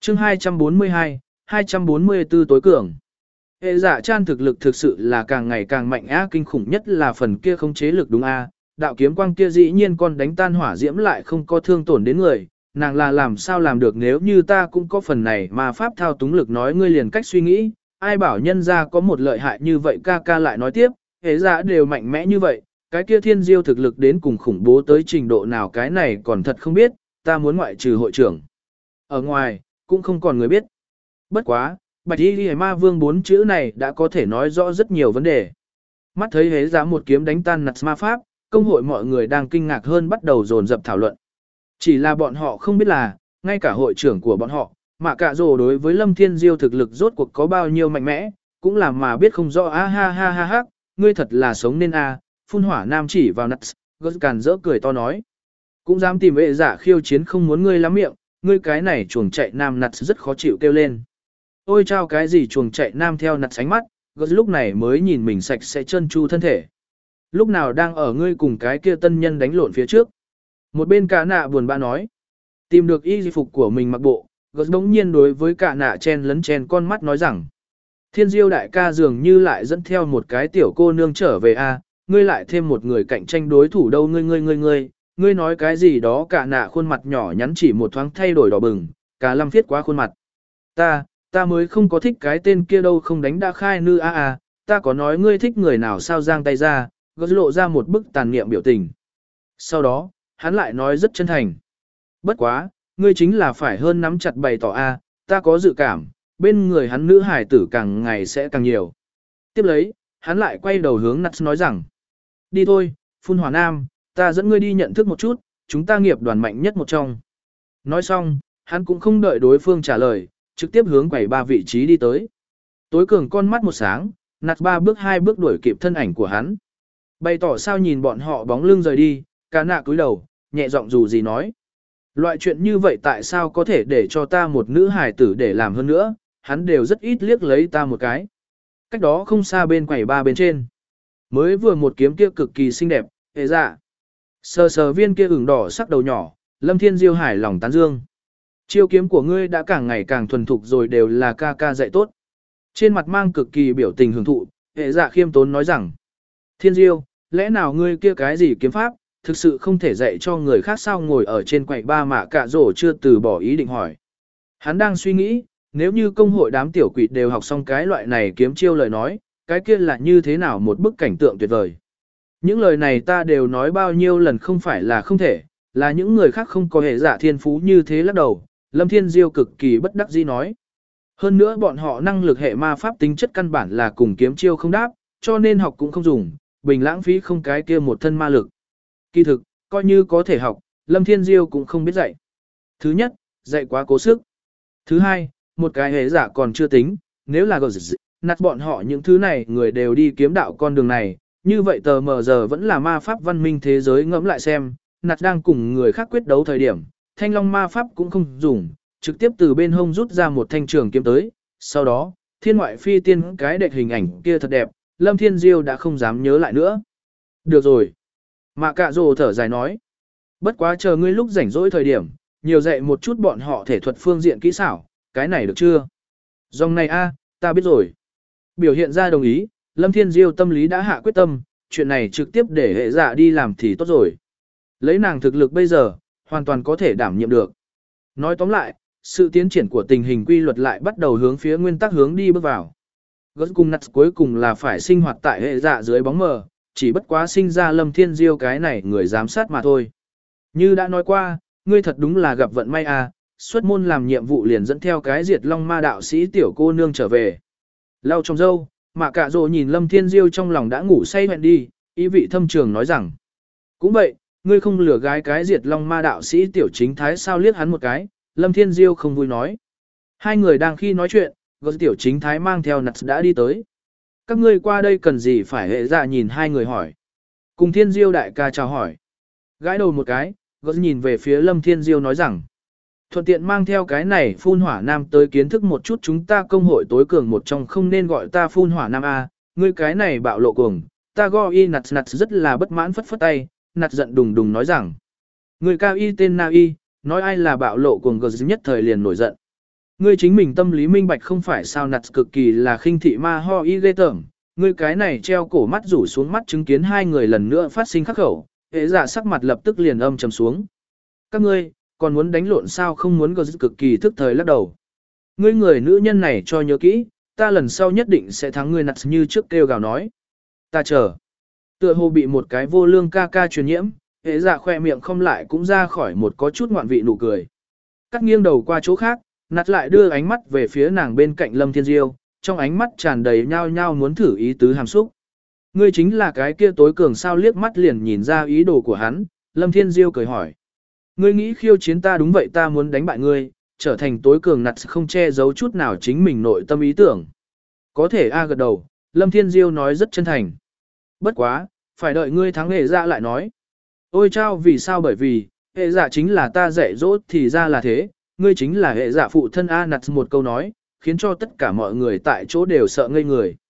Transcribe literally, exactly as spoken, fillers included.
chương hai trăm bốn mươi hai, hai trăm bốn mươi tư tối cường. Hệ dạ chan thực lực thực sự là càng ngày càng mạnh á, kinh khủng nhất là phần kia không chế lực đúng a, đạo kiếm quang kia dĩ nhiên còn đánh tan hỏa diễm lại không có thương tổn đến người, nàng là làm sao làm được, nếu như ta cũng có phần này mà pháp thao túng lực, nói ngươi liền cách suy nghĩ, ai bảo nhân ra có một lợi hại như vậy. Ca ca lại nói tiếp, hệ dạ đều mạnh mẽ như vậy, cái kia thiên diêu thực lực đến cùng khủng bố tới trình độ nào cái này còn thật không biết, ta muốn ngoại trừ hội trưởng ở ngoài, cũng không còn người biết. Bất quá, Bạch Y Liễu Ma Vương bốn chữ này đã có thể nói rõ rất nhiều vấn đề. Mắt thấy hế giá một kiếm đánh tan nặt ma pháp, công hội mọi người đang kinh ngạc hơn bắt đầu dồn dập thảo luận. Chỉ là bọn họ không biết là, ngay cả hội trưởng của bọn họ, Mạ Cạ Rồ đối với Lâm Thiên Diêu thực lực rốt cuộc có bao nhiêu mạnh mẽ, cũng là mà biết không rõ. A ha ha ha ha, ngươi thật là sống nên a, phun hỏa nam chỉ vào nặt, gớt càn rỡ cười to nói. Cũng dám tìm vệ giả khiêu chiến, không muốn ngươi lắm miệng, ngươi cái này chuồng chạy nam nặt rất khó chịu kêu lên. Ôi chao, cái gì chuồng chạy nam theo nặt sánh mắt, gớt lúc này mới nhìn mình sạch sẽ chân chu thân thể. Lúc nào đang ở ngươi cùng cái kia tân nhân đánh lộn phía trước. Một bên cả nạ buồn bã nói. Tìm được y phục của mình mặc bộ, gớt đống nhiên đối với cả nạ chen lấn chen con mắt nói rằng. Thiên diêu đại ca dường như lại dẫn theo một cái tiểu cô nương trở về a, ngươi lại thêm một người cạnh tranh đối thủ đâu, ngươi ngươi ngươi ngươi, ngươi nói cái gì đó. Cả nạ khuôn mặt nhỏ nhắn chỉ một thoáng thay đổi đỏ bừng, cả lâm viết quá khuôn mặt. Ta, ta mới không có thích cái tên kia đâu, không đánh đã khai nư a a, ta có nói ngươi thích người nào sao, giang tay ra, gớt lộ ra một bức tàn niệm biểu tình. Sau đó, hắn lại nói rất chân thành. Bất quá, ngươi chính là phải hơn nắm chặt bày tỏ a, ta có dự cảm, bên người hắn nữ hải tử càng ngày sẽ càng nhiều. Tiếp lấy, hắn lại quay đầu hướng Nats nói rằng, đi thôi, phun hỏa nam, ta dẫn ngươi đi nhận thức một chút, chúng ta nghiệp đoàn mạnh nhất một trong. Nói xong, hắn cũng không đợi đối phương trả lời, trực tiếp hướng quầy ba vị trí đi tới. Tối cường con mắt một sáng, Nats ba bước hai bước đuổi kịp thân ảnh của hắn. Bày tỏ sao nhìn bọn họ bóng lưng rời đi, cả nạ cúi đầu, nhẹ giọng dù gì nói. Loại chuyện như vậy tại sao có thể để cho ta một nữ hài tử để làm hơn nữa, hắn đều rất ít liếc lấy ta một cái. Cách đó không xa bên quầy ba bên trên. Mới vừa một kiếm kia cực kỳ xinh đẹp, hệ dạ. Sờ sờ viên kia ửng đỏ sắc đầu nhỏ, Lâm Thiên Diêu hài lòng tán dương. Chiêu kiếm của ngươi đã càng ngày càng thuần thục rồi, đều là ca ca dạy tốt. Trên mặt mang cực kỳ biểu tình hưởng thụ, hệ dạ khiêm tốn nói rằng. Thiên Diêu, lẽ nào ngươi kia cái gì kiếm pháp, thực sự không thể dạy cho người khác sao? Ngồi ở trên quầy ba Mạ Cạ Rồ chưa từ bỏ ý định hỏi. Hắn đang suy nghĩ, nếu như công hội đám tiểu quỷ đều học xong cái loại này kiếm chiêu lời nói, cái kia là như thế nào một bức cảnh tượng tuyệt vời. Những lời này ta đều nói bao nhiêu lần, không phải là không thể, là những người khác không có hệ giả thiên phú như thế. Lắc đầu, Lâm Thiên Diêu cực kỳ bất đắc dĩ nói. Hơn nữa bọn họ năng lực hệ ma pháp tính chất căn bản là cùng kiếm chiêu không đáp, cho nên học cũng không dùng, bình lãng phí không cái kia một thân ma lực. Kỳ thực, coi như có thể học, Lâm Thiên Diêu cũng không biết dạy. Thứ nhất, dạy quá cố sức. Thứ hai, một cái hệ giả còn chưa tính, nếu là gờ nạt bọn họ những thứ này người đều đi kiếm đạo con đường này, như vậy tờ mờ giờ vẫn là ma pháp văn minh thế giới. Ngẫm lại xem, nạt đang cùng người khác quyết đấu thời điểm, thanh long ma pháp cũng không dùng, trực tiếp từ bên hông rút ra một thanh trường kiếm tới. Sau đó, thiên ngoại phi tiên cái đệch hình ảnh kia thật đẹp, Lâm Thiên Diêu đã không dám nhớ lại nữa. Được rồi. Mạ Cạ Rồ thở dài nói. Bất quá chờ ngươi lúc rảnh rỗi thời điểm, nhiều dạy một chút bọn họ thể thuật phương diện kỹ xảo, cái này được chưa? Dòng này a, ta biết rồi. Biểu hiện ra đồng ý, Lâm Thiên Diêu tâm lý đã hạ quyết tâm, chuyện này trực tiếp để hệ dạ đi làm thì tốt rồi. Lấy nàng thực lực bây giờ, hoàn toàn có thể đảm nhiệm được. Nói tóm lại, sự tiến triển của tình hình quy luật lại bắt đầu hướng phía nguyên tắc hướng đi bước vào. Gớt cùng nặt cuối cùng là phải sinh hoạt tại hệ dạ dưới bóng mờ, chỉ bất quá sinh ra Lâm Thiên Diêu cái này người giám sát mà thôi. Như đã nói qua, ngươi thật đúng là gặp vận may à, xuất môn làm nhiệm vụ liền dẫn theo cái diệt long ma đạo sĩ tiểu cô nương trở về. Lau trong râu, Mạ Cạ Rồ nhìn Lâm Thiên Diêu trong lòng đã ngủ say hoẹn đi, ý vị thâm trường nói rằng. Cũng vậy, ngươi không lừa gái cái diệt long ma đạo sĩ tiểu chính thái sao? Liếc hắn một cái, Lâm Thiên Diêu không vui nói. Hai người đang khi nói chuyện, gớt tiểu chính thái mang theo nặt đã đi tới. Các ngươi qua đây cần gì? Phải hệ dạ nhìn hai người hỏi. Cùng Thiên Diêu đại ca chào hỏi. Gãi đầu một cái, gớt nhìn về phía Lâm Thiên Diêu nói rằng. Thuận tiện mang theo cái này phun hỏa nam tới kiến thức một chút chúng ta công hội tối cường một trong, không nên gọi ta phun hỏa nam a, ngươi cái này bạo lộ cuồng. Ta go y nặt nặt rất là bất mãn phất phất tay, nặt giận đùng đùng nói rằng. Người cao y tên na y, nói ai là bạo lộ cuồng, gớt nhất thời liền nổi giận. Ngươi chính mình tâm lý minh bạch không phải sao nặt cực kỳ là khinh thị ma ho y ghê tởm, ngươi cái này treo cổ mắt rủ xuống mắt chứng kiến hai người lần nữa phát sinh khắc khẩu, hệ dạ sắc mặt lập tức liền âm trầm xuống. Các ngươi, còn muốn đánh lộn sao không muốn gờ cực kỳ thức thời lắc đầu. Ngươi người nữ nhân này cho nhớ kỹ, ta lần sau nhất định sẽ thắng ngươi nặt như trước kêu gào nói. Ta chờ. Tựa hồ bị một cái vô lương ca ca truyền nhiễm, hệ dạ khoe miệng không lại cũng ra khỏi một có chút ngoạn vị nụ cười. Cắt nghiêng đầu qua chỗ khác, nặt lại đưa ánh mắt về phía nàng bên cạnh Lâm Thiên Diêu, trong ánh mắt tràn đầy nhao nhao muốn thử ý tứ hàm xúc. Ngươi chính là cái kia tối cường sao liếc mắt liền nhìn ra ý đồ của hắn, Lâm Thiên Diêu cười hỏi. Ngươi nghĩ khiêu chiến ta đúng vậy ta muốn đánh bại ngươi, trở thành tối cường nặt không che giấu chút nào chính mình nội tâm ý tưởng. Có thể A gật đầu, Lâm Thiên Diêu nói rất chân thành. Bất quá, phải đợi ngươi thắng hệ dạ lại nói. Ôi chao vì sao bởi vì, hệ dạ chính là ta dạy dỗ thì ra là thế, ngươi chính là hệ dạ phụ thân A nặt một câu nói, khiến cho tất cả mọi người tại chỗ đều sợ ngây người.